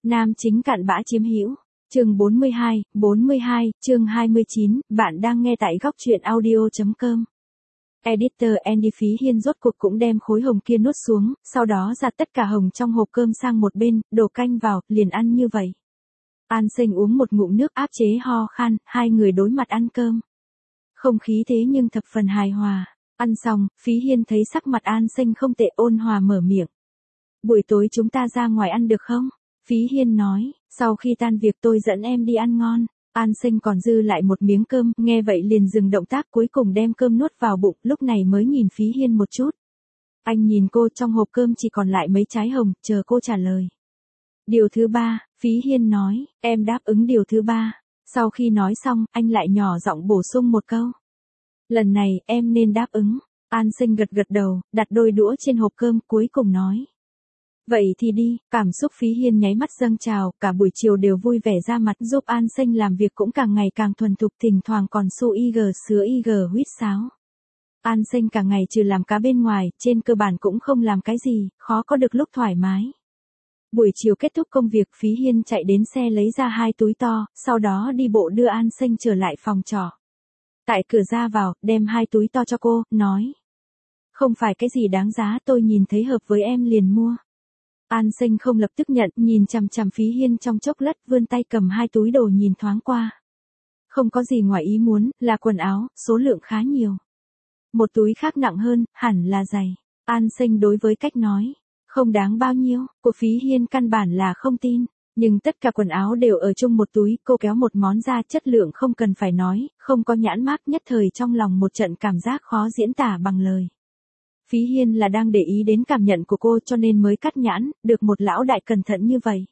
Nam chính cặn bã chiếm hữu. Chương 42, chương 29, bạn đang nghe tại góc truyện audio.com. Editor Andy Phí Hiên rốt cuộc cũng đem khối hồng kia nuốt xuống, sau đó giặt tất cả hồng trong hộp cơm sang một bên, đổ canh vào, liền ăn như vậy. An Sinh uống một ngụm nước áp chế ho khan, hai người đối mặt ăn cơm. Không khí thế nhưng thập phần hài hòa. Ăn xong, Phí Hiên thấy sắc mặt An Sinh không tệ, ôn hòa mở miệng. Buổi tối chúng ta ra ngoài ăn được không? Phí Hiên nói, sau khi tan việc tôi dẫn em đi ăn ngon. An Sinh còn dư lại một miếng cơm, nghe vậy liền dừng động tác, cuối cùng đem cơm nuốt vào bụng, lúc này mới nhìn Phí Hiên một chút. Anh nhìn cô, trong hộp cơm chỉ còn lại mấy trái hồng, chờ cô trả lời. Điều thứ ba, Phí Hiên nói, em đáp ứng điều thứ ba. Sau khi nói xong, anh lại nhỏ giọng bổ sung một câu. Lần này, em nên đáp ứng. An Sinh gật gật đầu, đặt đôi đũa trên hộp cơm, cuối cùng nói. Vậy thì đi, cảm xúc Phí Hiên nháy mắt dâng trào, cả buổi chiều đều vui vẻ ra mặt, giúp An Sinh làm việc cũng càng ngày càng thuần thục, thỉnh thoảng còn su ig sứa ig huýt sáo. An Sinh cả ngày trừ làm cá bên ngoài, trên cơ bản cũng không làm cái gì, khó có được lúc thoải mái. Buổi chiều kết thúc công việc, Phí Hiên chạy đến xe lấy ra 2 túi to, sau đó đi bộ đưa An Sinh trở lại phòng trọ. Tại cửa ra vào, đem 2 túi to cho cô, nói. Không phải cái gì đáng giá, tôi nhìn thấy hợp với em liền mua. An Sinh không lập tức nhận, nhìn chằm chằm Phí Hiên trong chốc lát, vươn tay cầm 2 túi đồ nhìn thoáng qua. Không có gì ngoài ý muốn, là quần áo, số lượng khá nhiều. Một túi khác nặng hơn, hẳn là giày. An Sinh đối với cách nói, không đáng bao nhiêu, của Phí Hiên căn bản là không tin. Nhưng tất cả quần áo đều ở chung một túi, cô kéo một món ra, chất lượng không cần phải nói, không có nhãn mác, nhất thời trong lòng một trận cảm giác khó diễn tả bằng lời. Phí Hiên là đang để ý đến cảm nhận của cô cho nên mới cắt nhãn, được một lão đại cẩn thận như vậy.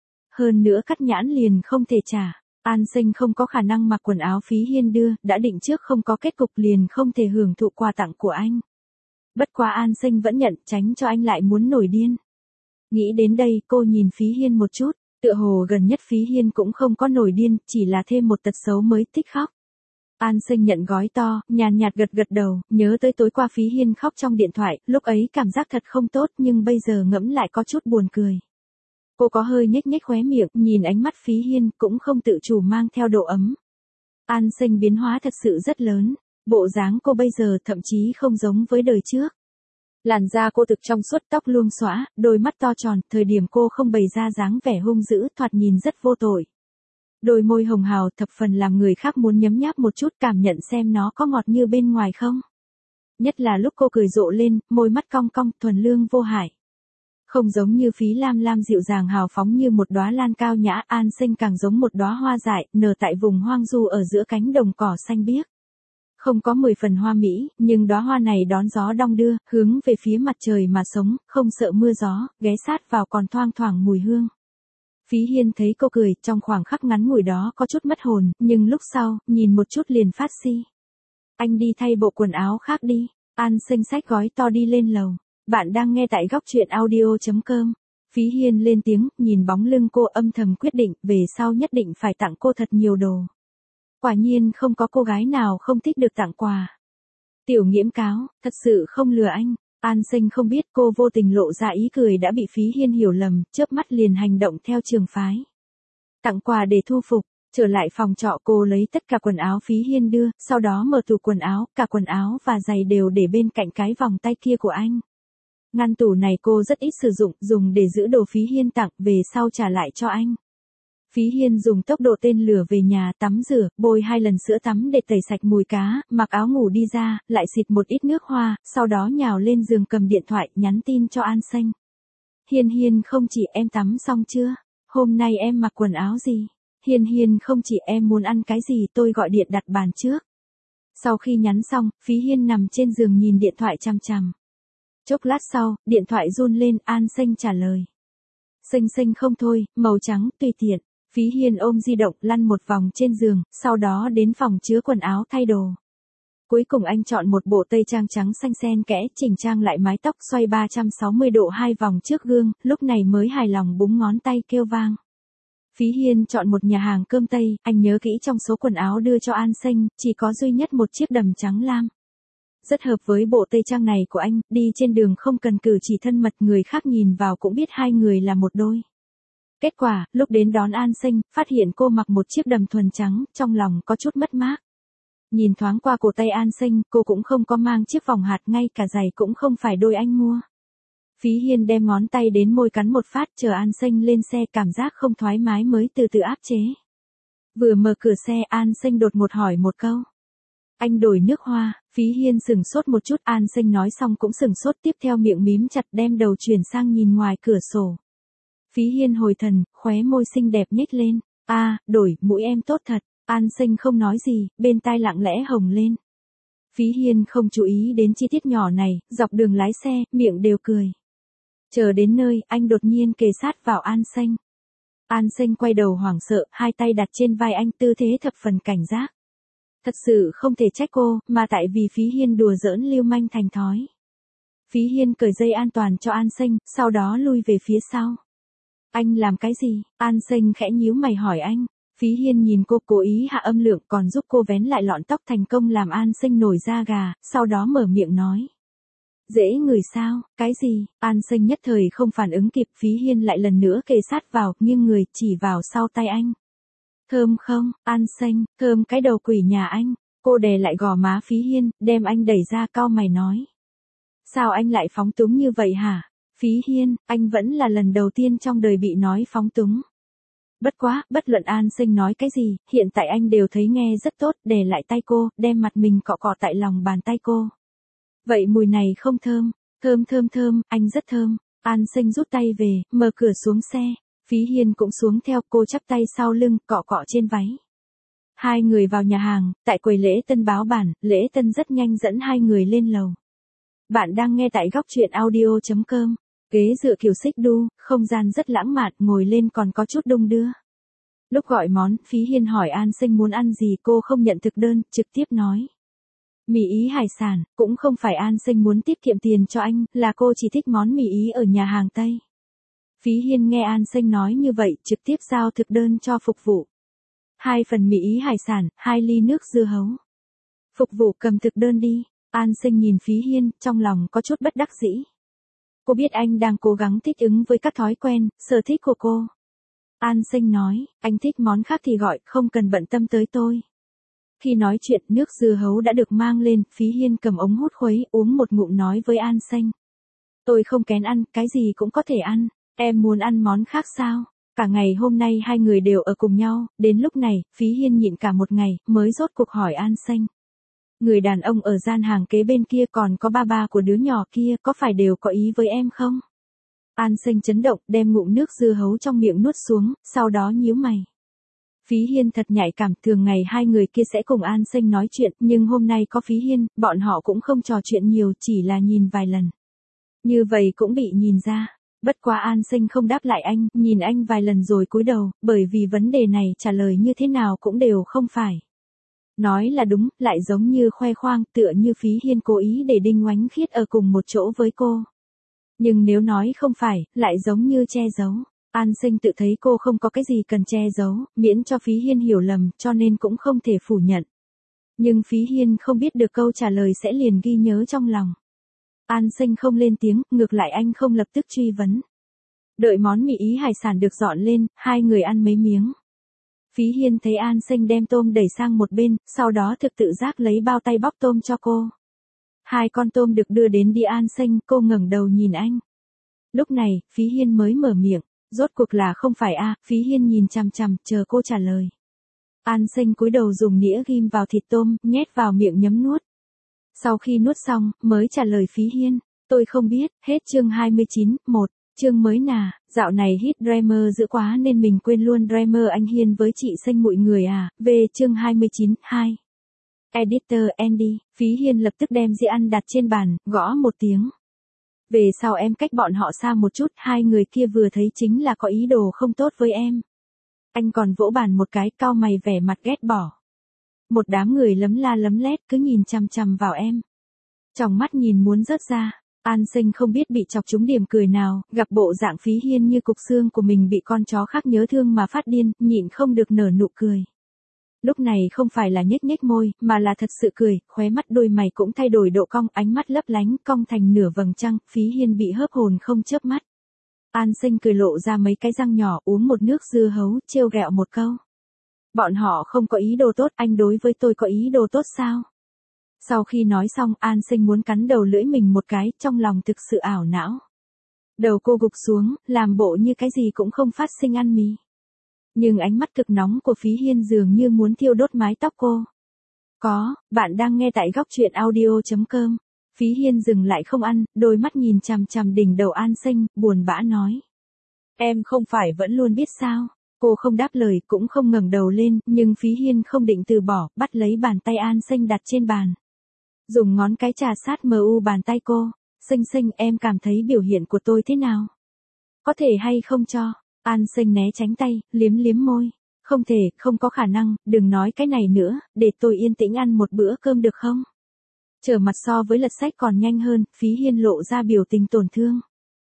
Hơn nữa cắt nhãn liền không thể trả. An Sinh không có khả năng mặc quần áo Phí Hiên đưa, đã định trước không có kết cục liền không thể hưởng thụ quà tặng của anh. Bất quá An Sinh vẫn nhận, tránh cho anh lại muốn nổi điên. Nghĩ đến đây, cô nhìn Phí Hiên một chút, tựa hồ gần nhất Phí Hiên cũng không có nổi điên, chỉ là thêm một tật xấu mới thích khóc. An Sinh nhận gói to, nhàn nhạt gật gật đầu, nhớ tới tối qua Phí Hiên khóc trong điện thoại, lúc ấy cảm giác thật không tốt nhưng bây giờ ngẫm lại có chút buồn cười. Cô có hơi nhếch nhếch khóe miệng, nhìn ánh mắt Phí Hiên cũng không tự chủ mang theo độ ấm. An Sinh biến hóa thật sự rất lớn, bộ dáng cô bây giờ thậm chí không giống với đời trước. Làn da cô thực trong suốt, tóc luông xõa, đôi mắt to tròn, thời điểm cô không bày ra dáng vẻ hung dữ, thoạt nhìn rất vô tội. Đôi môi hồng hào thập phần làm người khác muốn nhấm nháp một chút, cảm nhận xem nó có ngọt như bên ngoài không. Nhất là lúc cô cười rộ lên, môi mắt cong cong, thuần lương vô hại. Không giống như Phí Lam Lam dịu dàng hào phóng như một đóa lan cao nhã, An Sinh càng giống một đóa hoa dại, nở tại vùng hoang du ở giữa cánh đồng cỏ xanh biếc. Không có 10 phần hoa mỹ, nhưng đóa hoa này đón gió đong đưa, hướng về phía mặt trời mà sống, không sợ mưa gió, ghé sát vào còn thoang thoảng mùi hương. Phí Hiên thấy cô cười, trong khoảng khắc ngắn ngủi đó có chút mất hồn, nhưng lúc sau, nhìn một chút liền phát si. Anh đi thay bộ quần áo khác đi. An Sinh xách gói to đi lên lầu. Bạn đang nghe tại góc truyện audio.com. Phí Hiên lên tiếng, nhìn bóng lưng cô âm thầm quyết định, về sau nhất định phải tặng cô thật nhiều đồ. Quả nhiên không có cô gái nào không thích được tặng quà. Tiểu Nghiễm cáo, thật sự không lừa anh. An Sinh không biết cô vô tình lộ ra ý cười đã bị Phí Hiên hiểu lầm, chớp mắt liền hành động theo trường phái. Tặng quà để thu phục, trở lại phòng trọ cô lấy tất cả quần áo Phí Hiên đưa, sau đó mở tủ quần áo, cả quần áo và giày đều để bên cạnh cái vòng tay kia của anh. Ngăn tủ này cô rất ít sử dụng, dùng để giữ đồ Phí Hiên tặng, về sau trả lại cho anh. Phí Hiên dùng tốc độ tên lửa về nhà, tắm rửa, bôi 2 lần sữa tắm để tẩy sạch mùi cá, mặc áo ngủ đi ra, lại xịt một ít nước hoa, sau đó nhào lên giường cầm điện thoại, nhắn tin cho An Sinh. Hiên Hiên không chỉ em tắm xong chưa? Hôm nay em mặc quần áo gì? Hiên Hiên không chỉ em muốn ăn cái gì, tôi gọi điện đặt bàn trước. Sau khi nhắn xong, Phí Hiên nằm trên giường nhìn điện thoại chằm chằm. Chốc lát sau, điện thoại run lên, An Sinh trả lời. Sinh Sinh không thôi, màu trắng, tùy tiện. Phí Hiên ôm di động lăn một vòng trên giường, sau đó đến phòng chứa quần áo thay đồ. Cuối cùng anh chọn một bộ tây trang trắng xanh xen kẽ, chỉnh trang lại mái tóc, xoay 360 độ 2 vòng trước gương, lúc này mới hài lòng búng ngón tay kêu vang. Phí Hiên chọn một nhà hàng cơm Tây, anh nhớ kỹ trong số quần áo đưa cho An Sinh, chỉ có duy nhất một chiếc đầm trắng lam. Rất hợp với bộ tây trang này của anh, đi trên đường không cần cử chỉ thân mật, người khác nhìn vào cũng biết hai người là một đôi. Kết quả, lúc đến đón An Sinh, phát hiện cô mặc một chiếc đầm thuần trắng, trong lòng có chút mất mát. Nhìn thoáng qua cổ tay An Sinh, cô cũng không có mang chiếc vòng hạt, ngay cả giày cũng không phải đôi anh mua. Phí Hiên đem ngón tay đến môi cắn một phát, chờ An Sinh lên xe, cảm giác không thoải mái mới từ từ áp chế. Vừa mở cửa xe, An Sinh đột ngột hỏi một câu. Anh đổi nước hoa. Phí Hiên sửng sốt một chút, An Sinh nói xong cũng sửng sốt, tiếp theo miệng mím chặt, đem đầu chuyển sang nhìn ngoài cửa sổ. Phí Hiên hồi thần, khóe môi xinh đẹp nhếch lên. Đổi, mũi em tốt thật. An Sinh không nói gì, bên tai lặng lẽ hồng lên. Phí Hiên không chú ý đến chi tiết nhỏ này, dọc đường lái xe, miệng đều cười. Chờ đến nơi, anh đột nhiên kề sát vào An Sinh. An Sinh quay đầu hoảng sợ, hai tay đặt trên vai anh, tư thế thập phần cảnh giác. Thật sự không thể trách cô, mà tại vì Phí Hiên đùa giỡn lưu manh thành thói. Phí Hiên cởi dây an toàn cho An Sinh, sau đó lui về phía sau. Anh làm cái gì? An Sinh khẽ nhíu mày hỏi anh. Phí Hiên nhìn cô, cố ý hạ âm lượng, còn giúp cô vén lại lọn tóc, thành công làm An Sinh nổi da gà, sau đó mở miệng nói. Dễ ngửi sao? Cái gì? An Sinh nhất thời không phản ứng kịp, Phí Hiên lại lần nữa kề sát vào, nghiêng người, chỉ vào sau tay anh. Thơm không? An Sinh, thơm cái đầu quỷ nhà anh. Cô đè lại gò má Phí Hiên, đem anh đẩy ra, cau mày nói. Sao anh lại phóng túng như vậy hả? Phí Hiên, anh vẫn là lần đầu tiên trong đời bị nói phóng túng. Bất quá, bất luận An Sinh nói cái gì, hiện tại anh đều thấy nghe rất tốt, đè lại tay cô, đem mặt mình cọ cọ tại lòng bàn tay cô. Vậy mùi này không thơm? Thơm, anh rất thơm. An Sinh rút tay về, mở cửa xuống xe. Phí Hiên cũng xuống theo, cô chắp tay sau lưng, cọ cọ trên váy. Hai người vào nhà hàng, tại quầy lễ tân báo bản, lễ tân rất nhanh dẫn hai người lên lầu. Bạn đang nghe tại góc truyện audio.com. Ghế dựa kiểu xích đu, không gian rất lãng mạn, ngồi lên còn có chút đung đưa. Lúc gọi món, Phí Hiên hỏi An Sinh muốn ăn gì, cô không nhận thực đơn, trực tiếp nói. Mì Ý hải sản, cũng không phải An Sinh muốn tiết kiệm tiền cho anh, là cô chỉ thích món mì Ý ở nhà hàng Tây. Phí Hiên nghe An Sinh nói như vậy, trực tiếp giao thực đơn cho phục vụ. 2 phần mì Ý hải sản, 2 ly nước dưa hấu. Phục vụ cầm thực đơn đi. An Sinh nhìn Phí Hiên, trong lòng có chút bất đắc dĩ. Cô biết anh đang cố gắng thích ứng với các thói quen, sở thích của cô. An Sinh nói, anh thích món khác thì gọi, không cần bận tâm tới tôi. Khi nói chuyện, nước dưa hấu đã được mang lên, Phí Hiên cầm ống hút khuấy, uống một ngụm nói với An Sinh. Tôi không kén ăn, cái gì cũng có thể ăn, em muốn ăn món khác sao? Cả ngày hôm nay hai người đều ở cùng nhau, đến lúc này, Phí Hiên nhịn cả một ngày, mới rốt cuộc hỏi An Sinh. Người đàn ông ở gian hàng kế bên kia còn có ba của đứa nhỏ kia, có phải đều có ý với em không? An Sinh chấn động, đem ngụm nước dưa hấu trong miệng nuốt xuống, sau đó nhíu mày. Phí Hiên thật nhạy cảm, thường ngày hai người kia sẽ cùng An Sinh nói chuyện, nhưng hôm nay có Phí Hiên, bọn họ cũng không trò chuyện nhiều, chỉ là nhìn vài lần. Như vậy cũng bị nhìn ra. Bất quá An Sinh không đáp lại anh, nhìn anh vài lần rồi cúi đầu, bởi vì vấn đề này trả lời như thế nào cũng đều không phải. Nói là đúng, lại giống như khoe khoang, tựa như Phí Hiên cố ý để Đinh Oánh Khiết ở cùng một chỗ với cô. Nhưng nếu nói không phải, lại giống như che giấu. An Sinh tự thấy cô không có cái gì cần che giấu, miễn cho Phí Hiên hiểu lầm, cho nên cũng không thể phủ nhận. Nhưng Phí Hiên không biết được câu trả lời sẽ liền ghi nhớ trong lòng. An Sinh không lên tiếng, ngược lại anh không lập tức truy vấn. Đợi món mì Ý hải sản được dọn lên, hai người ăn mấy miếng. Phí Hiên thấy An Sinh đem tôm đẩy sang một bên, sau đó thực tự giác lấy bao tay bóc tôm cho cô. 2 con tôm được đưa đến đĩa An Sinh, cô ngẩng đầu nhìn anh. Lúc này, Phí Hiên mới mở miệng, rốt cuộc là không phải Phí Hiên nhìn chằm chằm, chờ cô trả lời. An Sinh cúi đầu dùng nĩa ghim vào thịt tôm, nhét vào miệng nhấm nuốt. Sau khi nuốt xong, mới trả lời Phí Hiên, tôi không biết, hết chương 29, 1. Chương mới dạo này hit Dreamer dữ quá nên mình quên luôn Dreamer anh Hiên với chị xanh mụi người về chương 29, 2. Editor Andy, Phí Hiên lập tức đem dĩa ăn đặt trên bàn, gõ một tiếng. Về sau em cách bọn họ xa một chút, hai người kia vừa thấy chính là có ý đồ không tốt với em. Anh còn vỗ bàn một cái, cau mày vẻ mặt ghét bỏ. Một đám người lấm la lấm lét cứ nhìn chằm chằm vào em. Trong mắt nhìn muốn rớt ra. An Sinh không biết bị chọc trúng điểm cười nào, gặp bộ dạng Phí Hiên như cục xương của mình bị con chó khác nhớ thương mà phát điên, nhịn không được nở nụ cười. Lúc này không phải là nhếch nhếch môi, mà là thật sự cười, khóe mắt đôi mày cũng thay đổi độ cong, ánh mắt lấp lánh, cong thành nửa vầng trăng, Phí Hiên bị hớp hồn không chớp mắt. An Sinh cười lộ ra mấy cái răng nhỏ, uống một nước dưa hấu, trêu ghẹo một câu. Bọn họ không có ý đồ tốt, anh đối với tôi có ý đồ tốt sao? Sau khi nói xong, An Sinh muốn cắn đầu lưỡi mình một cái, trong lòng thực sự ảo não. Đầu cô gục xuống, làm bộ như cái gì cũng không phát sinh ăn mì. Nhưng ánh mắt cực nóng của Phí Hiên dường như muốn thiêu đốt mái tóc cô. Bạn đang nghe tại góc truyện audio.com. Phí Hiên dừng lại không ăn, đôi mắt nhìn chằm chằm đỉnh đầu An Sinh, buồn bã nói. Em không phải vẫn luôn biết sao? Cô không đáp lời, cũng không ngẩng đầu lên, nhưng Phí Hiên không định từ bỏ, bắt lấy bàn tay An Sinh đặt trên bàn. Dùng ngón cái trà sát mu bàn tay cô. Sinh, em cảm thấy biểu hiện của tôi thế nào? Có thể hay không cho? An Sinh né tránh tay, liếm môi. Không thể, không có khả năng, đừng nói cái này nữa, để tôi yên tĩnh ăn một bữa cơm được không? Trở mặt so với lật sách còn nhanh hơn, Phí Hiên lộ ra biểu tình tổn thương.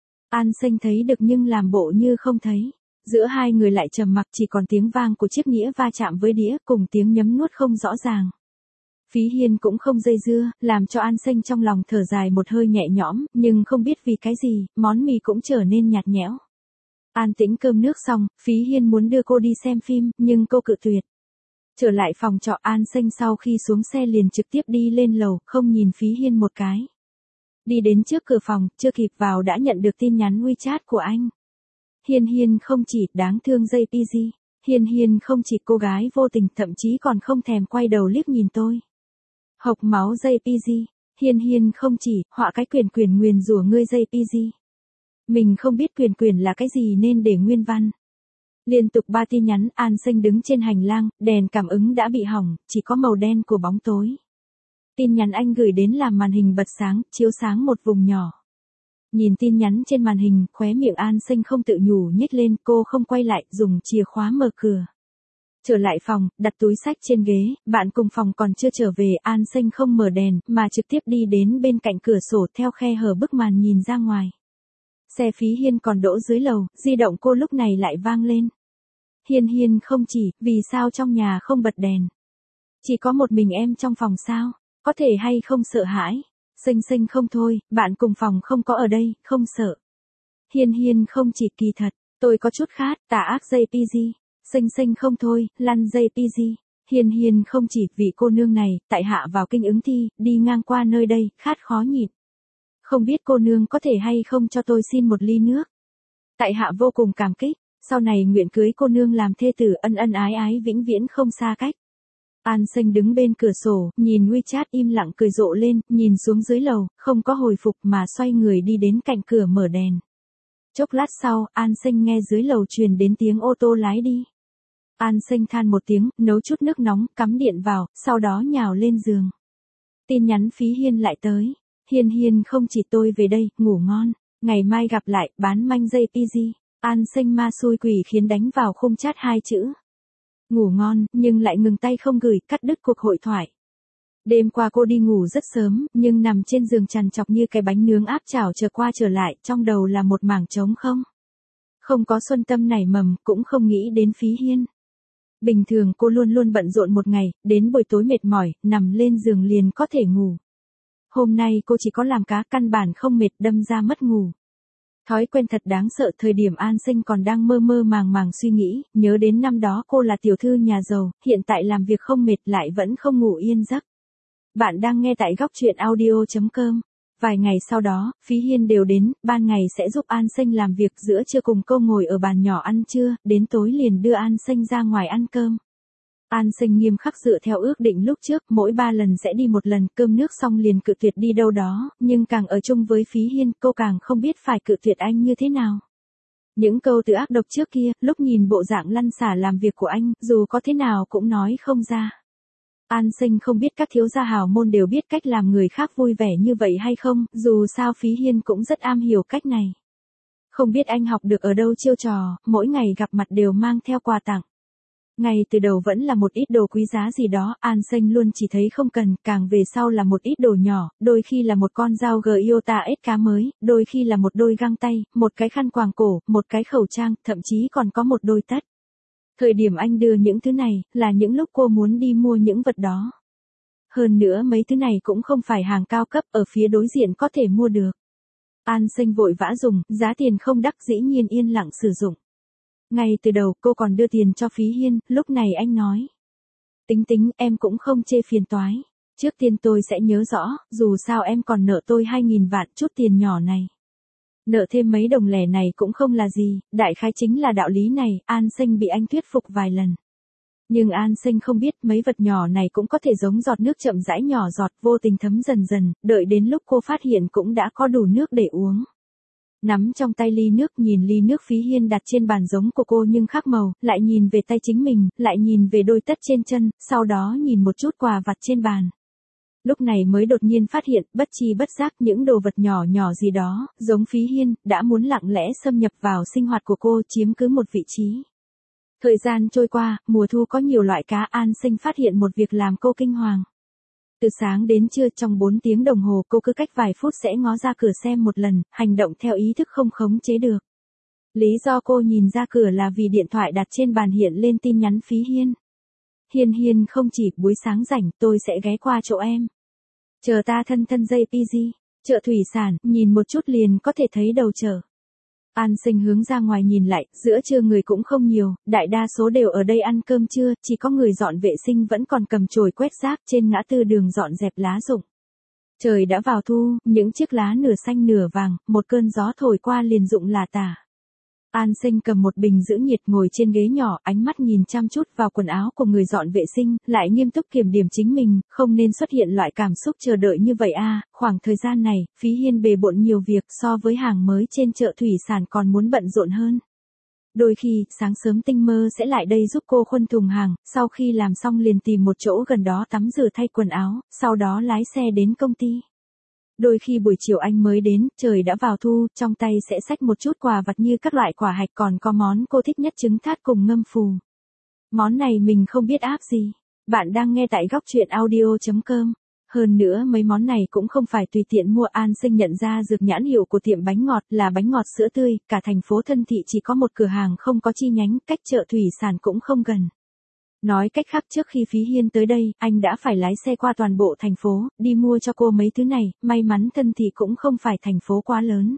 An Sinh thấy được nhưng làm bộ như không thấy. Giữa hai người lại trầm mặc, chỉ còn tiếng vang của chiếc nĩa va chạm với đĩa cùng tiếng nhấm nuốt không rõ ràng. Phí Hiên cũng không dây dưa, làm cho An Sinh trong lòng thở dài một hơi nhẹ nhõm, nhưng không biết vì cái gì, món mì cũng trở nên nhạt nhẽo. An tĩnh cơm nước xong, Phí Hiên muốn đưa cô đi xem phim, nhưng cô cự tuyệt. Trở lại phòng trọ, An Sinh sau khi xuống xe liền trực tiếp đi lên lầu, không nhìn Phí Hiên một cái. Đi đến trước cửa phòng, chưa kịp vào đã nhận được tin nhắn WeChat của anh. Hiên không chỉ, đáng thương JPG. Hiên không chỉ, cô gái vô tình, thậm chí còn không thèm quay đầu liếc nhìn tôi. Hộc máu JPG. Hiên không chỉ, họa cái quyền nguyền rủa ngươi JPG. Mình không biết quyền là cái gì nên để nguyên văn. Liên tục 3 tin nhắn, An Sinh đứng trên hành lang, đèn cảm ứng đã bị hỏng, chỉ có màu đen của bóng tối. Tin nhắn anh gửi đến làm màn hình bật sáng, chiếu sáng một vùng nhỏ. Nhìn tin nhắn trên màn hình, khóe miệng An Sinh không tự nhủ nhếch lên, cô không quay lại, dùng chìa khóa mở cửa. Trở lại phòng, đặt túi sách trên ghế, bạn cùng phòng còn chưa trở về, An Sinh không mở đèn, mà trực tiếp đi đến bên cạnh cửa sổ theo khe hở bức màn nhìn ra ngoài. Xe Phí Hiên còn đỗ dưới lầu, di động cô lúc này lại vang lên. Hiên không chỉ, vì sao trong nhà không bật đèn? Chỉ có một mình em trong phòng sao? Có thể hay không sợ hãi? Sinh không thôi, bạn cùng phòng không có ở đây, không sợ. Hiên không chỉ, kỳ thật, tôi có chút khát, tà ác JPG. Sinh không thôi, lăn JPG. Hiên không chỉ, vị cô nương này, tại hạ vào kinh ứng thi, đi ngang qua nơi đây, khát khó nhịn. Không biết cô nương có thể hay không cho tôi xin một ly nước. Tại hạ vô cùng cảm kích, sau này nguyện cưới cô nương làm thê tử, ân ái vĩnh viễn không xa cách. An Sinh đứng bên cửa sổ, nhìn WeChat im lặng cười rộ lên, nhìn xuống dưới lầu, không có hồi phục mà xoay người đi đến cạnh cửa mở đèn. Chốc lát sau, An Sinh nghe dưới lầu truyền đến tiếng ô tô lái đi. An Sinh than một tiếng, nấu chút nước nóng, cắm điện vào, sau đó nhào lên giường. Tin nhắn Phí Hiên lại tới. Hiên không chỉ, tôi về đây, ngủ ngon. Ngày mai gặp lại, bán manh JPG. An Sinh ma xui quỷ khiến đánh vào khung chat 2 chữ. Ngủ ngon, nhưng lại ngừng tay không gửi, cắt đứt cuộc hội thoại. Đêm qua cô đi ngủ rất sớm, nhưng nằm trên giường trằn trọc như cái bánh nướng áp chảo trở qua trở lại, trong đầu là một mảng trống không. Không có xuân tâm nảy mầm, cũng không nghĩ đến Phí Hiên. Bình thường cô luôn luôn bận rộn một ngày, đến buổi tối mệt mỏi, nằm lên giường liền có thể ngủ. Hôm nay cô chỉ có làm cá, căn bản không mệt, đâm ra mất ngủ. Thói quen thật đáng sợ, thời điểm An Sinh còn đang mơ màng suy nghĩ, nhớ đến năm đó cô là tiểu thư nhà giàu, hiện tại làm việc không mệt lại vẫn không ngủ yên giấc. Bạn đang nghe tại góc truyện audio.com. Vài ngày sau đó, Phí Hiên đều đến, ban ngày sẽ giúp An Sinh làm việc, giữa trưa cùng cô ngồi ở bàn nhỏ ăn trưa, đến tối liền đưa An Sinh ra ngoài ăn cơm. An Sinh nghiêm khắc dựa theo ước định lúc trước, mỗi 3 lần sẽ đi một lần, cơm nước xong liền cự tuyệt đi đâu đó, nhưng càng ở chung với Phí Hiên, cô càng không biết phải cự tuyệt anh như thế nào. Những câu từ ác độc trước kia, lúc nhìn bộ dạng lăn xả làm việc của anh, dù có thế nào cũng nói không ra. An Sinh không biết các thiếu gia hào môn đều biết cách làm người khác vui vẻ như vậy hay không, dù sao Phí Hiên cũng rất am hiểu cách này. Không biết anh học được ở đâu chiêu trò, mỗi ngày gặp mặt đều mang theo quà tặng. Ngay từ đầu vẫn là một ít đồ quý giá gì đó, An Sinh luôn chỉ thấy không cần, càng về sau là một ít đồ nhỏ, đôi khi là một con dao Giota ếch cá mới, đôi khi là một đôi găng tay, một cái khăn quàng cổ, một cái khẩu trang, thậm chí còn có một đôi tất. Thời điểm anh đưa những thứ này, là những lúc cô muốn đi mua những vật đó. Hơn nữa mấy thứ này cũng không phải hàng cao cấp, ở phía đối diện có thể mua được. An Sinh vội vã dùng, giá tiền không đắt dĩ nhiên yên lặng sử dụng. Ngay từ đầu cô còn đưa tiền cho Phí Hiên, lúc này anh nói. Tính tính, em cũng không chê phiền toái. Trước tiên tôi sẽ nhớ rõ, dù sao em còn nợ tôi 2.000 vạn, chút tiền nhỏ này. Nợ thêm mấy đồng lẻ này cũng không là gì, đại khái chính là đạo lý này, An Sinh bị anh thuyết phục vài lần. Nhưng An Sinh không biết mấy vật nhỏ này cũng có thể giống giọt nước chậm rãi nhỏ giọt vô tình thấm dần dần, đợi đến lúc cô phát hiện cũng đã có đủ nước để uống. Nắm trong tay ly nước, nhìn ly nước Phí Hiên đặt trên bàn giống của cô nhưng khác màu, lại nhìn về tay chính mình, lại nhìn về đôi tất trên chân, sau đó nhìn một chút quà vặt trên bàn. Lúc này mới đột nhiên phát hiện, bất chi bất giác những đồ vật nhỏ nhỏ gì đó, giống Phí Hiên, đã muốn lặng lẽ xâm nhập vào sinh hoạt của cô, chiếm cứ một vị trí. Thời gian trôi qua, mùa thu có nhiều loại cá, An Sinh phát hiện một việc làm cô kinh hoàng. Từ sáng đến trưa trong 4 tiếng đồng hồ cô cứ cách vài phút sẽ ngó ra cửa xem một lần, hành động theo ý thức không khống chế được. Lý do cô nhìn ra cửa là vì điện thoại đặt trên bàn hiện lên tin nhắn Phí Hiên. Hiên Hiên không chỉ, buổi sáng rảnh tôi sẽ ghé qua chỗ em. Chờ ta thân thân JPG, chợ thủy sản, nhìn một chút liền có thể thấy đầu chợ. An Sinh hướng ra ngoài nhìn lại, giữa trưa người cũng không nhiều, đại đa số đều ở đây ăn cơm trưa, chỉ có người dọn vệ sinh vẫn còn cầm chổi quét rác trên ngã tư đường dọn dẹp lá rụng. Trời đã vào thu, những chiếc lá nửa xanh nửa vàng, một cơn gió thổi qua liền rụng lả tả. An Sinh cầm một bình giữ nhiệt ngồi trên ghế nhỏ, ánh mắt nhìn chăm chút vào quần áo của người dọn vệ sinh, lại nghiêm túc kiểm điểm chính mình, không nên xuất hiện loại cảm xúc chờ đợi như vậy a. Khoảng thời gian này, Phí Hiên bề bộn nhiều việc so với hàng mới trên chợ thủy sản còn muốn bận rộn hơn. Đôi khi, sáng sớm tinh mơ sẽ lại đây giúp cô khuân thùng hàng, sau khi làm xong liền tìm một chỗ gần đó tắm rửa thay quần áo, sau đó lái xe đến công ty. Đôi khi buổi chiều anh mới đến, trời đã vào thu, trong tay sẽ xách một chút quà vặt như các loại quả hạch, còn có món cô thích nhất trứng thát cùng ngâm phù. Món này mình không biết áp gì. Bạn đang nghe tại góc truyện audio.com. Hơn nữa mấy món này cũng không phải tùy tiện mua. An Sinh nhận ra dược nhãn hiệu của tiệm bánh ngọt là bánh ngọt sữa tươi, cả thành phố Thân Thị chỉ có một cửa hàng không có chi nhánh, cách chợ thủy sản cũng không gần. Nói cách khác trước khi Phí Hiên tới đây, anh đã phải lái xe qua toàn bộ thành phố, đi mua cho cô mấy thứ này, may mắn Thân Thị cũng không phải thành phố quá lớn.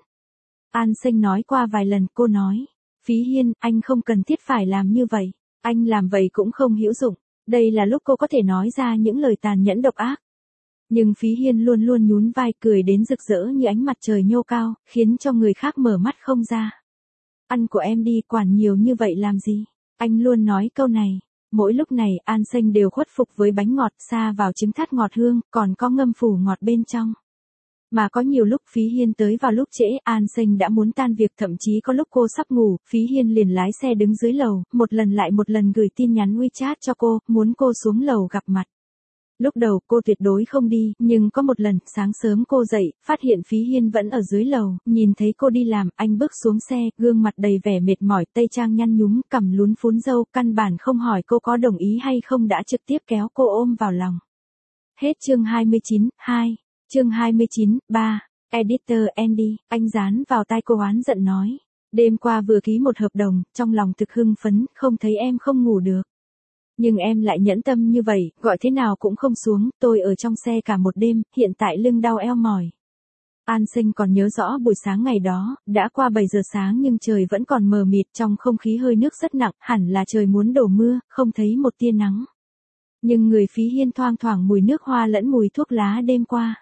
An Sinh nói qua vài lần, cô nói, Phí Hiên, anh không cần thiết phải làm như vậy, anh làm vậy cũng không hữu dụng. Đây là lúc cô có thể nói ra những lời tàn nhẫn độc ác. Nhưng Phí Hiên luôn luôn nhún vai cười đến rực rỡ như ánh mặt trời nhô cao, khiến cho người khác mở mắt không ra. Ăn của em đi, quản nhiều như vậy làm gì? Anh luôn nói câu này. Mỗi lúc này, An Sinh đều khuất phục với bánh ngọt, xa vào trứng thát ngọt hương, còn có ngâm phủ ngọt bên trong. Mà có nhiều lúc Phí Hiên tới vào lúc trễ, An Sinh đã muốn tan việc, thậm chí có lúc cô sắp ngủ, Phí Hiên liền lái xe đứng dưới lầu, một lần lại một lần gửi tin nhắn WeChat cho cô, muốn cô xuống lầu gặp mặt. Lúc đầu cô tuyệt đối không đi, nhưng có một lần, sáng sớm cô dậy, phát hiện Phí Hiên vẫn ở dưới lầu, nhìn thấy cô đi làm, anh bước xuống xe, gương mặt đầy vẻ mệt mỏi, tây trang nhăn nhúm, cằm lún phún râu, căn bản không hỏi cô có đồng ý hay không đã trực tiếp kéo cô ôm vào lòng. Hết chương 29, 2, chương 29, 3, Editor Andy, anh dán vào tai cô oán giận nói. Đêm qua vừa ký một hợp đồng, trong lòng thực hưng phấn, không thấy em không ngủ được. Nhưng em lại nhẫn tâm như vậy, gọi thế nào cũng không xuống, tôi ở trong xe cả một đêm, hiện tại lưng đau eo mỏi. An Sinh còn nhớ rõ buổi sáng ngày đó, đã qua 7 giờ sáng nhưng trời vẫn còn mờ mịt, trong không khí hơi nước rất nặng, hẳn là trời muốn đổ mưa, không thấy một tia nắng. Nhưng người Phí Hiên thoang thoảng mùi nước hoa lẫn mùi thuốc lá đêm qua.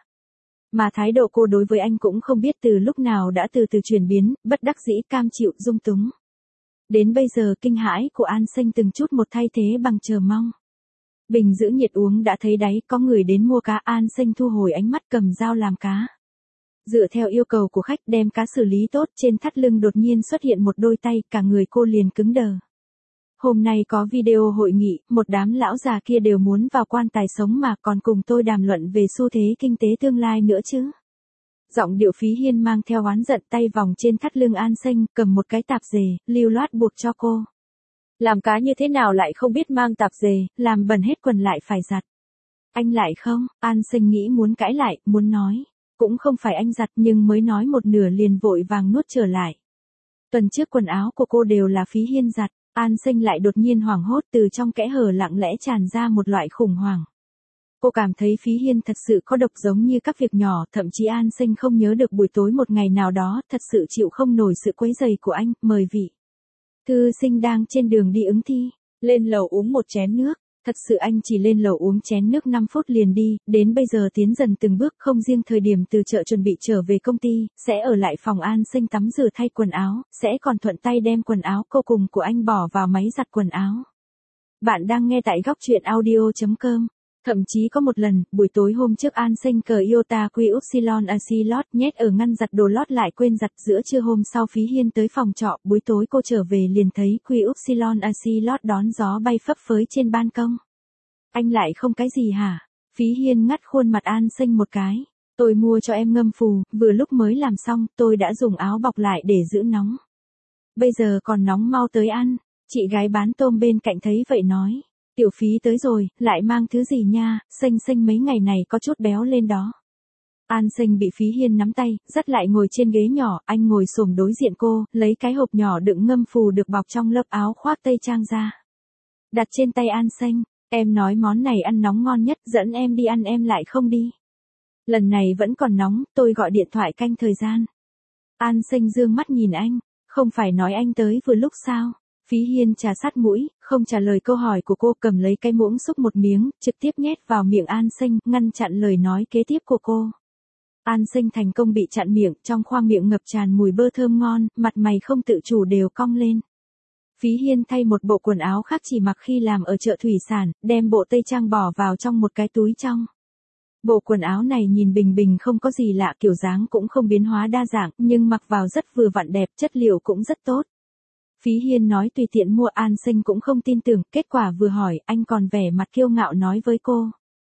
Mà thái độ cô đối với anh cũng không biết từ lúc nào đã từ từ chuyển biến, bất đắc dĩ, cam chịu, dung túng. Đến bây giờ kinh hãi của An Sinh từng chút một thay thế bằng chờ mong. Bình giữ nhiệt uống đã thấy đáy, có người đến mua cá. An Sinh thu hồi ánh mắt, cầm dao làm cá. Dựa theo yêu cầu của khách đem cá xử lý tốt, trên thắt lưng đột nhiên xuất hiện một đôi tay, cả người cô liền cứng đờ. Hôm nay có video hội nghị, một đám lão già kia đều muốn vào quan tài sống mà còn cùng tôi đàm luận về xu thế kinh tế tương lai nữa chứ. Giọng điệu Phí Hiên mang theo oán giận, tay vòng trên thắt lưng An Sinh, cầm một cái tạp dề, lưu loát buộc cho cô. Làm cá như thế nào lại không biết mang tạp dề, làm bẩn hết quần lại phải giặt. Anh lại không, An Sinh nghĩ muốn cãi lại, muốn nói. Cũng không phải anh giặt nhưng mới nói một nửa liền vội vàng nuốt trở lại. Tuần trước quần áo của cô đều là Phí Hiên giặt, An Sinh lại đột nhiên hoảng hốt, từ trong kẽ hở lặng lẽ tràn ra một loại khủng hoảng. Cô cảm thấy Phí Hiên thật sự có độc giống như các việc nhỏ, thậm chí An Sinh không nhớ được buổi tối một ngày nào đó, thật sự chịu không nổi sự quấy rầy của anh, mời vị thư sinh đang trên đường đi ứng thi, lên lầu uống một chén nước. Thật sự anh chỉ lên lầu uống chén nước 5 phút liền đi, đến bây giờ tiến dần từng bước, không riêng thời điểm từ chợ chuẩn bị trở về công ty, sẽ ở lại phòng An Sinh tắm rửa thay quần áo, sẽ còn thuận tay đem quần áo cô cùng của anh bỏ vào máy giặt quần áo. Bạn đang nghe tại góc truyện audio.com. Thậm chí có một lần, buổi tối hôm trước An Sinh cờ Iota Quy Upsilon Acilot nhét ở ngăn giặt đồ lót lại quên giặt, giữa trưa hôm sau Phí Hiên tới phòng trọ, buổi tối cô trở về liền thấy Quy Upsilon Acilot đón gió bay phấp phới trên ban công. Anh lại không cái gì hả? Phí Hiên ngắt khuôn mặt An Sinh một cái. Tôi mua cho em ngâm phù, vừa lúc mới làm xong, tôi đã dùng áo bọc lại để giữ nóng. Bây giờ còn nóng, mau tới ăn. Chị gái bán tôm bên cạnh thấy vậy nói. Tiểu Phí tới rồi, lại mang thứ gì nha, Sinh mấy ngày này có chút béo lên đó. An Sinh bị Phí Hiên nắm tay, dắt lại ngồi trên ghế nhỏ, anh ngồi xổm đối diện cô, lấy cái hộp nhỏ đựng ngâm phù được bọc trong lớp áo khoác tây trang ra. Đặt trên tay An Sinh, em nói món này ăn nóng ngon nhất, dẫn em đi ăn em lại không đi. Lần này vẫn còn nóng, tôi gọi điện thoại canh thời gian. An Sinh dương mắt nhìn anh, không phải nói anh tới vừa lúc sao? Phí Hiên trà sát mũi, không trả lời câu hỏi của cô, cầm lấy cái muỗng xúc một miếng, trực tiếp nhét vào miệng An Sinh, ngăn chặn lời nói kế tiếp của cô. An Sinh thành công bị chặn miệng, trong khoang miệng ngập tràn mùi bơ thơm ngon, mặt mày không tự chủ đều cong lên. Phí Hiên thay một bộ quần áo khác chỉ mặc khi làm ở chợ thủy sản, đem bộ tây trang bỏ vào trong một cái túi trong. Bộ quần áo này nhìn bình bình không có gì lạ, kiểu dáng cũng không biến hóa đa dạng, nhưng mặc vào rất vừa vặn đẹp, chất liệu cũng rất tốt. Phí Hiên nói tùy tiện mua, An Sinh cũng không tin tưởng, kết quả vừa hỏi, anh còn vẻ mặt kiêu ngạo nói với cô.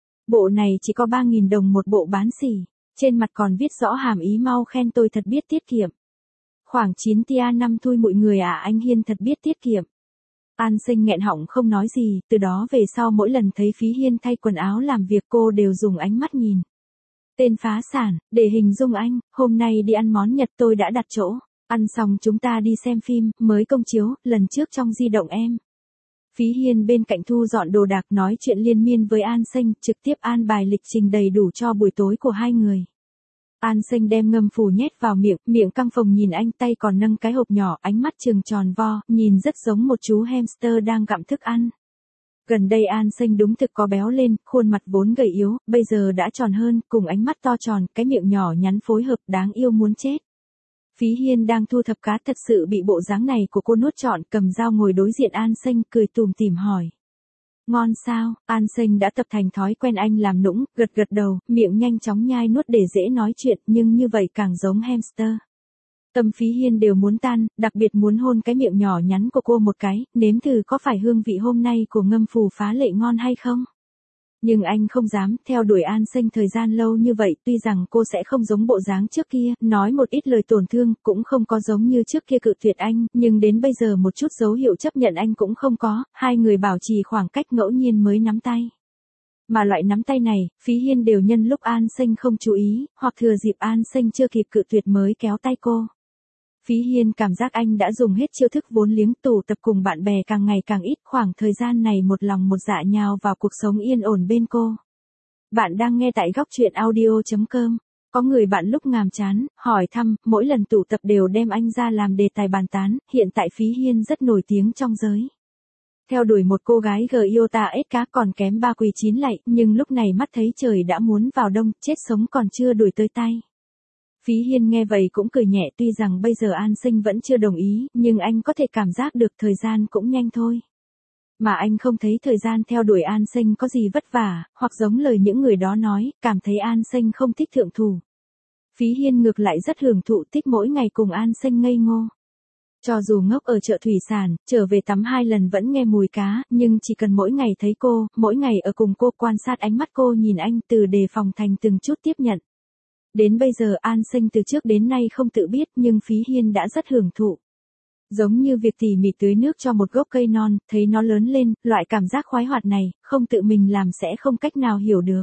Bộ này chỉ có 3.000 đồng một bộ bán xỉ, trên mặt còn viết rõ hàm ý mau khen tôi thật biết tiết kiệm. Khoảng 9 tia 5 thui mọi người à, anh Hiên thật biết tiết kiệm. An Sinh nghẹn họng không nói gì, từ đó về sau mỗi lần thấy Phí Hiên thay quần áo làm việc cô đều dùng ánh mắt nhìn. Tên phá sản, để hình dung anh, hôm nay đi ăn món Nhật tôi đã đặt chỗ. Ăn xong chúng ta đi xem phim, mới công chiếu, lần trước trong di động em. Phí Hiên bên cạnh thu dọn đồ đạc nói chuyện liên miên với An Sinh, trực tiếp an bài lịch trình đầy đủ cho buổi tối của hai người. An Sinh đem ngâm phù nhét vào miệng, miệng căng phồng nhìn anh, tay còn nâng cái hộp nhỏ, ánh mắt trừng tròn vo, nhìn rất giống một chú hamster đang gặm thức ăn. Gần đây An Sinh đúng thực có béo lên, khuôn mặt vốn gầy yếu, bây giờ đã tròn hơn, cùng ánh mắt to tròn, cái miệng nhỏ nhắn phối hợp đáng yêu muốn chết. Phí Hiên đang thu thập cá thật sự bị bộ dáng này của cô nuốt trọn, cầm dao ngồi đối diện An Sinh, cười tủm tỉm hỏi. Ngon sao? An Sinh đã tập thành thói quen anh làm nũng, gật gật đầu, miệng nhanh chóng nhai nuốt để dễ nói chuyện, nhưng như vậy càng giống hamster. Tâm Phí Hiên đều muốn tan, đặc biệt muốn hôn cái miệng nhỏ nhắn của cô một cái, nếm thử có phải hương vị hôm nay của ngâm phù phá lệ ngon hay không. Nhưng anh không dám, theo đuổi An Sinh thời gian lâu như vậy, tuy rằng cô sẽ không giống bộ dáng trước kia, nói một ít lời tổn thương, cũng không có giống như trước kia cự tuyệt anh, nhưng đến bây giờ một chút dấu hiệu chấp nhận anh cũng không có, hai người bảo trì khoảng cách ngẫu nhiên mới nắm tay. Mà loại nắm tay này, Phí Hiên đều nhân lúc An Sinh không chú ý, hoặc thừa dịp An Sinh chưa kịp cự tuyệt mới kéo tay cô. Phí Hiên cảm giác anh đã dùng hết chiêu thức vốn liếng, tụ tập cùng bạn bè càng ngày càng ít, khoảng thời gian này một lòng một dạ nhào vào cuộc sống yên ổn bên cô. Bạn đang nghe tại góc truyện audio.com. Có người bạn lúc ngàm chán, hỏi thăm, mỗi lần tụ tập đều đem anh ra làm đề tài bàn tán, hiện tại Phí Hiên rất nổi tiếng trong giới. Theo đuổi một cô gái Iota SK còn kém 3 quỳ 9 lạy, nhưng lúc này mắt thấy trời đã muốn vào đông, chết sống còn chưa đuổi tới tay. Phí Hiên nghe vậy cũng cười nhẹ, tuy rằng bây giờ An Sinh vẫn chưa đồng ý, nhưng anh có thể cảm giác được thời gian cũng nhanh thôi. Mà anh không thấy thời gian theo đuổi An Sinh có gì vất vả, hoặc giống lời những người đó nói, cảm thấy An Sinh không thích thượng thủ. Phí Hiên ngược lại rất hưởng thụ, thích mỗi ngày cùng An Sinh ngây ngô. Cho dù ngốc ở chợ thủy sản, trở về tắm 2 lần vẫn nghe mùi cá, nhưng chỉ cần mỗi ngày thấy cô, mỗi ngày ở cùng cô, quan sát ánh mắt cô nhìn anh, từ đề phòng thành từng chút tiếp nhận. Đến bây giờ An Sinh từ trước đến nay không tự biết, nhưng Phí Hiên đã rất hưởng thụ. Giống như việc tỉ mỉ tưới nước cho một gốc cây non, thấy nó lớn lên, loại cảm giác khoái hoạt này, không tự mình làm sẽ không cách nào hiểu được.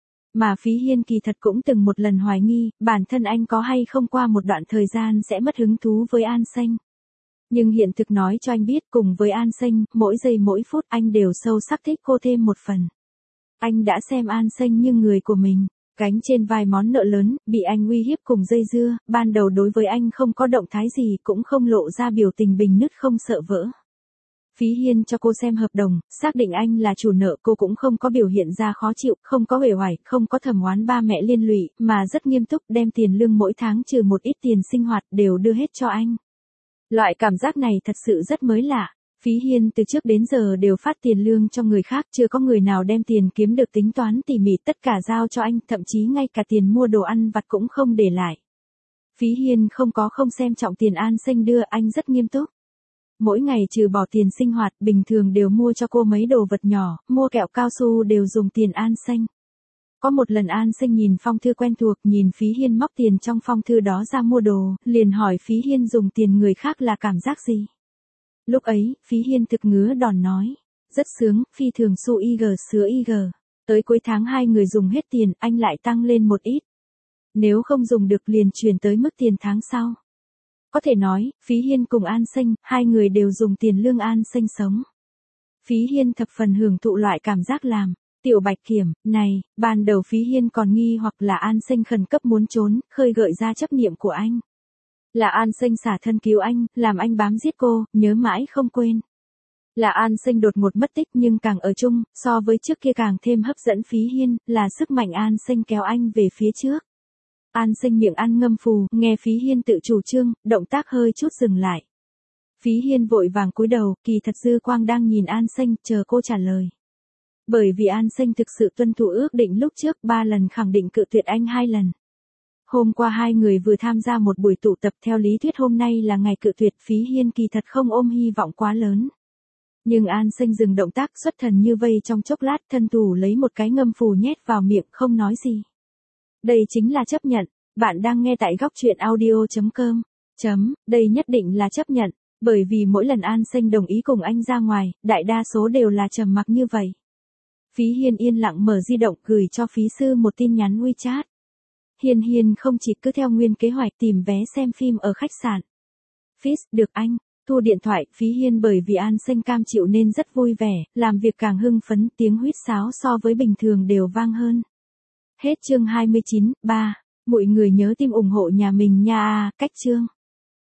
Mà Phí Hiên kỳ thật cũng từng một lần hoài nghi, bản thân anh có hay không qua một đoạn thời gian sẽ mất hứng thú với An Sinh. Nhưng hiện thực nói cho anh biết, cùng với An Sinh, mỗi giây mỗi phút anh đều sâu sắc thích cô thêm một phần. Anh đã xem An Xanh như người của mình. Gánh trên vai món nợ lớn, bị anh uy hiếp cùng dây dưa, ban đầu đối với anh không có động thái gì cũng không lộ ra biểu tình bình nứt không sợ vỡ. Phí Hiên cho cô xem hợp đồng, xác định anh là chủ nợ, cô cũng không có biểu hiện ra khó chịu, không có uể oải, không có thầm oán ba mẹ liên lụy, mà rất nghiêm túc đem tiền lương mỗi tháng trừ một ít tiền sinh hoạt đều đưa hết cho anh. Loại cảm giác này thật sự rất mới lạ. Phí Hiên từ trước đến giờ đều phát tiền lương cho người khác, chưa có người nào đem tiền kiếm được tính toán tỉ mỉ tất cả giao cho anh, thậm chí ngay cả tiền mua đồ ăn vặt cũng không để lại. Phí Hiên không xem trọng tiền An Xanh đưa, anh rất nghiêm túc. Mỗi ngày trừ bỏ tiền sinh hoạt, bình thường đều mua cho cô mấy đồ vật nhỏ, mua kẹo cao su đều dùng tiền An Xanh. Có một lần An Xanh nhìn phong thư quen thuộc, nhìn Phí Hiên móc tiền trong phong thư đó ra mua đồ, liền hỏi Phí Hiên dùng tiền người khác là cảm giác gì. Lúc ấy, Phí Hiên thực ngứa đòn nói. Rất sướng, phi thường su IG sứa IG. Tới cuối tháng 2 người dùng hết tiền, anh lại tăng lên một ít. Nếu không dùng được liền chuyển tới mức tiền tháng sau. Có thể nói, Phí Hiên cùng An Xanh, hai người đều dùng tiền lương An Xanh sống. Phí Hiên thập phần hưởng thụ loại cảm giác làm. Tiểu Bạch Kiểm, này, ban đầu Phí Hiên còn nghi hoặc là An Xanh khẩn cấp muốn trốn, khơi gợi ra chấp niệm của anh. Là An Xanh xả thân cứu anh, làm anh bám giết cô, nhớ mãi không quên. Là An Xanh đột ngột mất tích nhưng càng ở chung, so với trước kia càng thêm hấp dẫn Phí Hiên, là sức mạnh An Xanh kéo anh về phía trước. An Xanh miệng ăn ngâm phù, nghe Phí Hiên tự chủ trương, động tác hơi chút dừng lại. Phí Hiên vội vàng cúi đầu, kỳ thật dư quang đang nhìn An Xanh, chờ cô trả lời. Bởi vì An Xanh thực sự tuân thủ ước định lúc trước 3 lần khẳng định cự tuyệt anh 2 lần. Hôm qua hai người vừa tham gia một buổi tụ tập, theo lý thuyết hôm nay là ngày cự tuyệt, Phí Hiên kỳ thật không ôm hy vọng quá lớn. Nhưng An Xanh dừng động tác xuất thần như vây trong chốc lát, thân thủ lấy một cái ngâm phù nhét vào miệng không nói gì. Đây chính là chấp nhận, bạn đang nghe tại góc truyện audio.com. Đây nhất định là chấp nhận, bởi vì mỗi lần An Xanh đồng ý cùng anh ra ngoài, đại đa số đều là trầm mặc như vậy. Phí Hiên yên lặng mở di động gửi cho Phí Sư một tin nhắn WeChat. Hiên không chỉ cứ theo nguyên kế hoạch tìm vé xem phim ở khách sạn. Fis, được anh. Thu điện thoại, Phí Hiên bởi vì An Xanh cam chịu nên rất vui vẻ, làm việc càng hưng phấn, tiếng huýt sáo so với bình thường đều vang hơn. Hết chương 29, 3. Mọi người nhớ tim ủng hộ nhà mình nha. Cách chương.